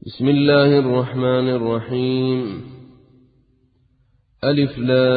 بسم الله الرحمن الرحيم. ألف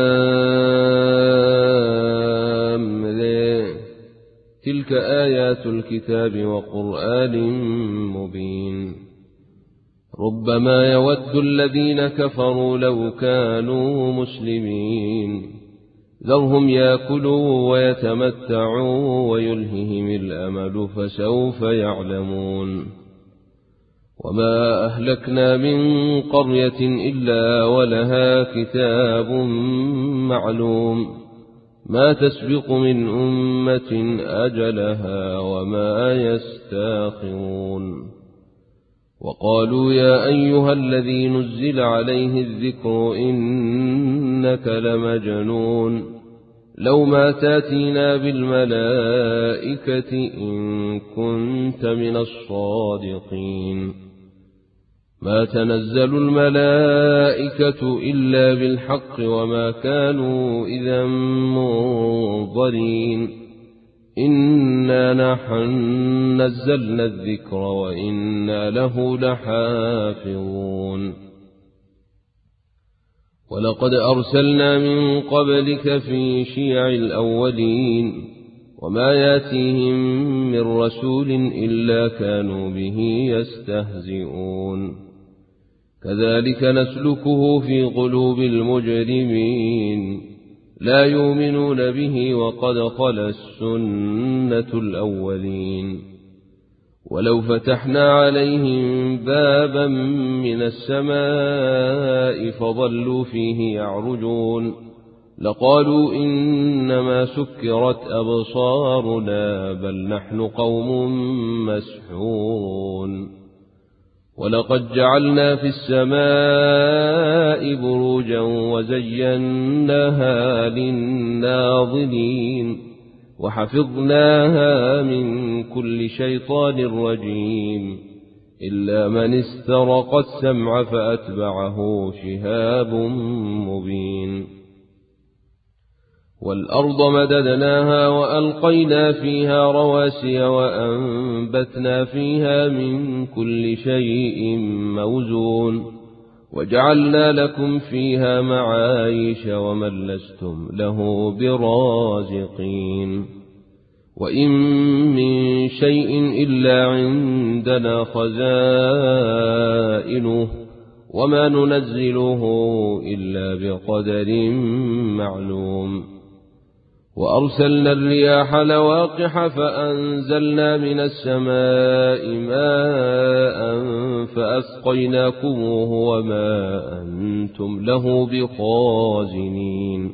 لام ر. تلك آيات الكتاب وقرآن مبين. ربما يود الذين كفروا لو كانوا مسلمين ذرهم يأكلوا ويتمتعوا ويلههم الأمل فسوف يعلمون. وما أهلكنا من قرية إلا ولها كتاب معلوم ما تسبق من أمة أجلها وما يستاخرون. وقالوا يا أيها الذي نزل عليه الذكر إنك لمجنون لو ما تاتينا بالملائكة إن كنت من الصادقين. ما تنزل الملائكة إلا بالحق وما كانوا إذا منظرين. إنا نحن نزلنا الذكر وإنا له لحافظون. ولقد أرسلنا من قبلك في شيع الأولين وما ياتيهم من رسول إلا كانوا به يستهزئون. كذلك نسلكه في قلوب المجرمين لا يؤمنون به وقد خلت سنة الأولين. ولو فتحنا عليهم بابا من السماء فظلوا فيه يعرجون لقالوا إنما سكرت أبصارنا بل نحن قوم مسحورون. ولقد جعلنا في السماء بروجا وزيناها للناظرين وحفظناها من كل شيطان رجيم إلا من استرق السمع فأتبعه شهاب مبين. والأرض مددناها وألقينا فيها رواسي وأنبتنا فيها من كل شيء موزون وجعلنا لكم فيها معايش ومن لستم له برازقين. وإن من شيء إلا عندنا خزائنه وما ننزله إلا بقدر معلوم. وأرسلنا الرياح لواقح فأنزلنا من السماء ماء فأسقيناكموه وما أنتم له بخازنين.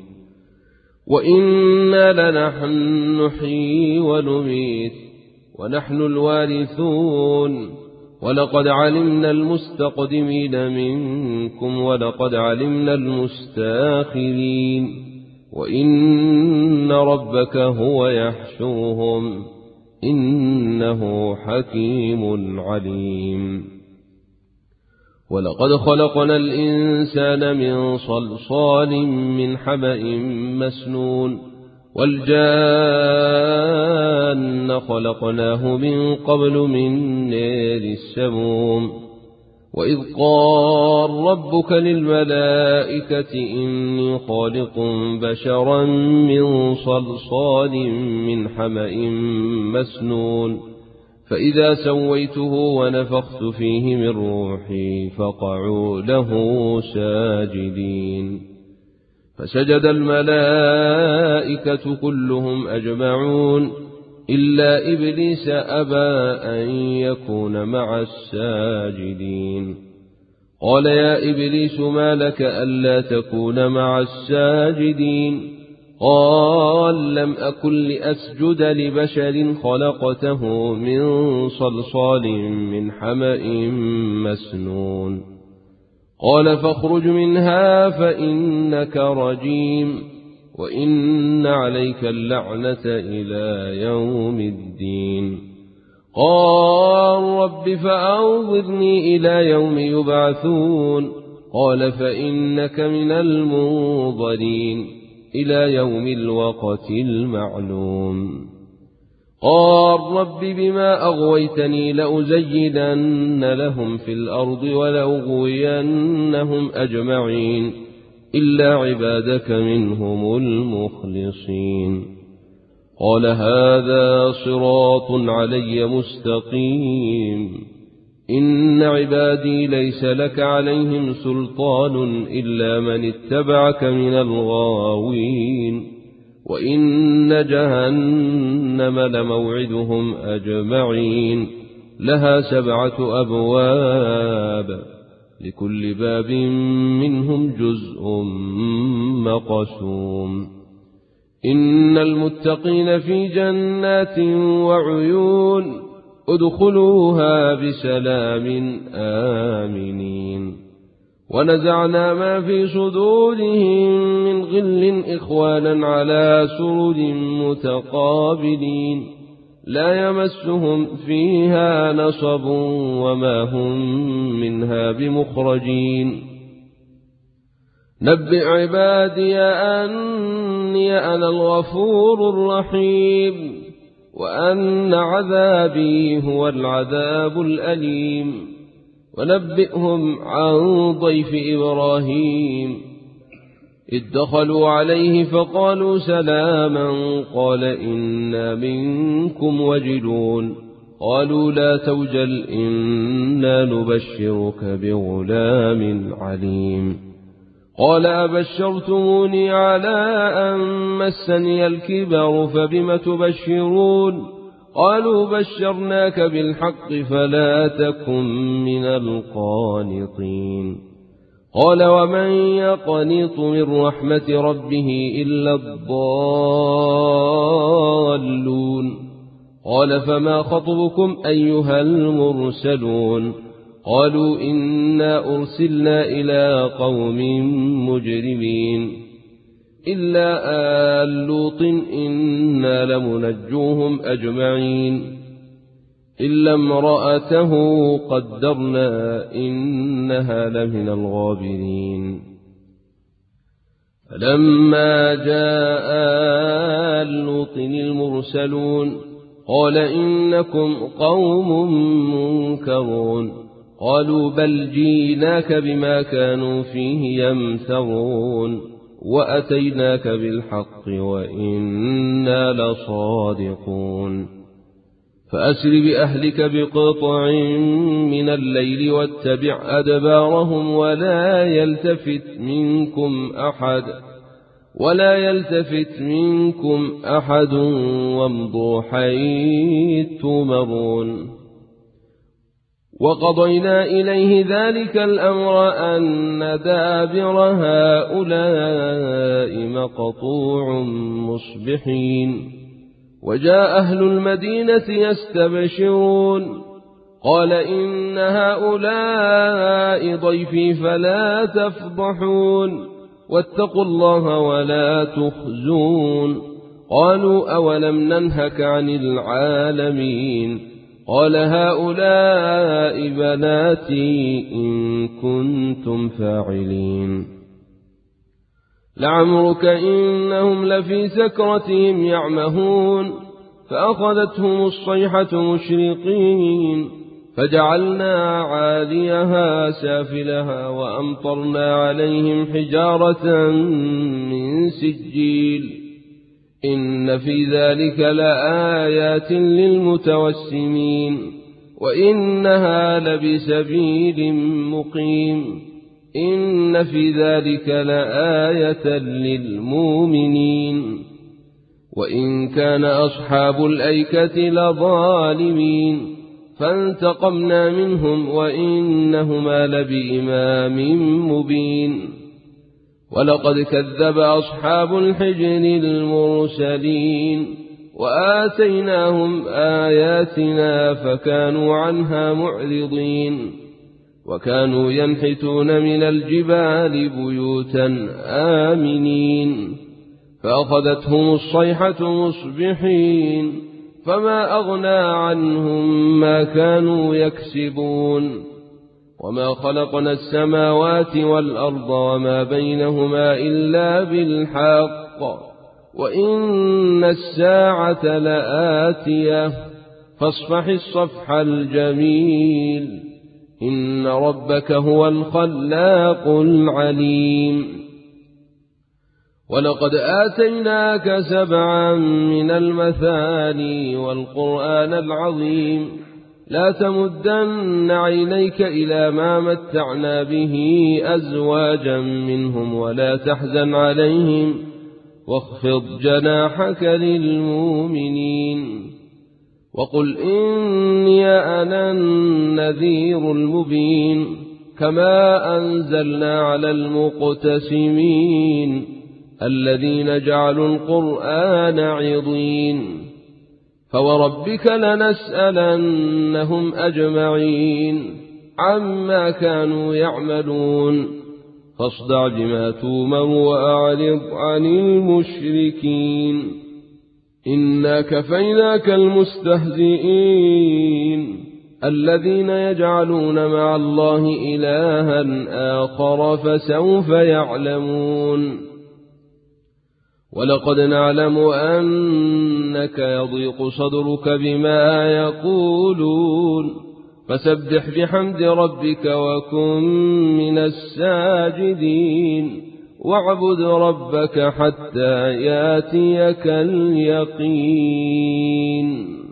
وإنا لنحن نحيي ونميت ونحن الوارثون. ولقد علمنا المستقدمين منكم ولقد علمنا المستاخرين وإن ربك هو يحشرهم إنه حكيم عليم. ولقد خلقنا الإنسان من صلصال من حمأ مسنون والجان خلقناه من قبل من نار السموم. وإذ قال ربك للملائكة إني خالق بشرا من صلصال من حمأ مسنون فإذا سويته ونفخت فيه من روحي فقعوا له ساجدين. فسجد الملائكة كلهم أجمعون إلا إبليس أبى أن يكون مع الساجدين. قال يا إبليس ما لك ألا تكون مع الساجدين؟ قال لم أكن لأسجد لبشر خلقته من صلصال من حمأ مسنون. قال فاخرج منها فإنك رجيم وإن عليك اللعنة إلى يوم الدين. قال رب فأنظرني إلى يوم يبعثون. قال فإنك من المنظرين إلى يوم الوقت المعلوم. قال رب بما أغويتني لأزينن لهم في الأرض ولأغوينهم أجمعين إلا عبادك منهم المخلصين. قال هذا صراط علي مستقيم إن عبادي ليس لك عليهم سلطان إلا من اتبعك من الغاوين وإن جهنم لموعدهم أجمعين لها 7 أبواب لكل باب منهم جزء مقسوم. إن المتقين في جنات وعيون ادخلوها بسلام آمنين. ونزعنا ما في صدورهم من غل إخوانا على سرر متقابلين لا يمسهم فيها نصب وما هم منها بمخرجين. نبئ عبادي أني أنا الغفور الرحيم وأن عذابي هو العذاب الأليم. ونبئهم عن ضيف إبراهيم إذ دخلوا عليه فقالوا سلاما قال إنا منكم وجلون قالوا لا توجل إنا نبشرك بغلام عليم. قال أبشرتموني على أن مسني الكبر فبم تبشرون قالوا بشرناك بالحق فلا تكن من القانطين. قال ومن يقنط من رحمة ربه إلا الضالون. قال فما خطبكم أيها المرسلون قالوا إنا أرسلنا إلى قوم مجرمين إلا آل لوط إنا لمنجوهم أجمعين إلا امرأته قدرنا إنها لمن الغابرين. فلما جاء آل لوط المرسلون قال إنكم قوم منكرون قالوا بل جيناك بما كانوا فيه يمترون وأتيناك بالحق وإنا لصادقون. فأسر بأهلك بقطع من الليل واتبع أدبارهم ولا يلتفت منكم أحد وامضوا حيث تؤمرون. وقضينا إليه ذلك الأمر أن دابر هؤلاء مقطوع مصبحين. وجاء أهل المدينة يستبشرون قال إن هؤلاء ضيفي فلا تفضحون واتقوا الله ولا تخزون. قالوا أولم ننهك عن العالمين قال هؤلاء بناتي إن كنتم فاعلين. لعمرك إنهم لفي سكرتهم يعمهون فأخذتهم الصيحة مشرقين فجعلنا عاليها سافلها وأمطرنا عليهم حجارة من سجيل إن في ذلك لآيات للمتوسمين وإنها لبسبيل مقيم إن في ذلك لآية للمؤمنين. وإن كان أصحاب الأيكة لظالمين فانتقمنا منهم وإنهما لبإمام مبين. ولقد كذب أصحاب الحجر المرسلين وآتيناهم آياتنا فكانوا عنها معرضين. وكانوا ينحتون من الجبال بيوتا آمنين فأخذتهم الصيحة مصبحين فما أغنى عنهم ما كانوا يكسبون. وما خلقنا السماوات والأرض وما بينهما إلا بالحق وإن الساعة لآتية فاصفح الصفح الجميل إن ربك هو الخلاق العليم ولقد آتيناك 7 من المثاني والقرآن العظيم لا تمدن عينيك إلى ما متعنا به أزواجا منهم ولا تحزن عليهم واخفض جناحك للمؤمنين وقل إني أنا النذير المبين كما أنزلنا على المقتسمين الذين جعلوا القرآن عضين فوربك لنسألنهم أجمعين عما كانوا يعملون فاصدع بما تومر وأعرض عن المشركين إنا كفيناك المستهزئين الذين يجعلون مع الله إلها آخر فسوف يعلمون ولقد نعلم أنك يضيق صدرك بما يقولون فسبح بحمد ربك وكن من الساجدين واعبد ربك حتى ياتيك اليقين.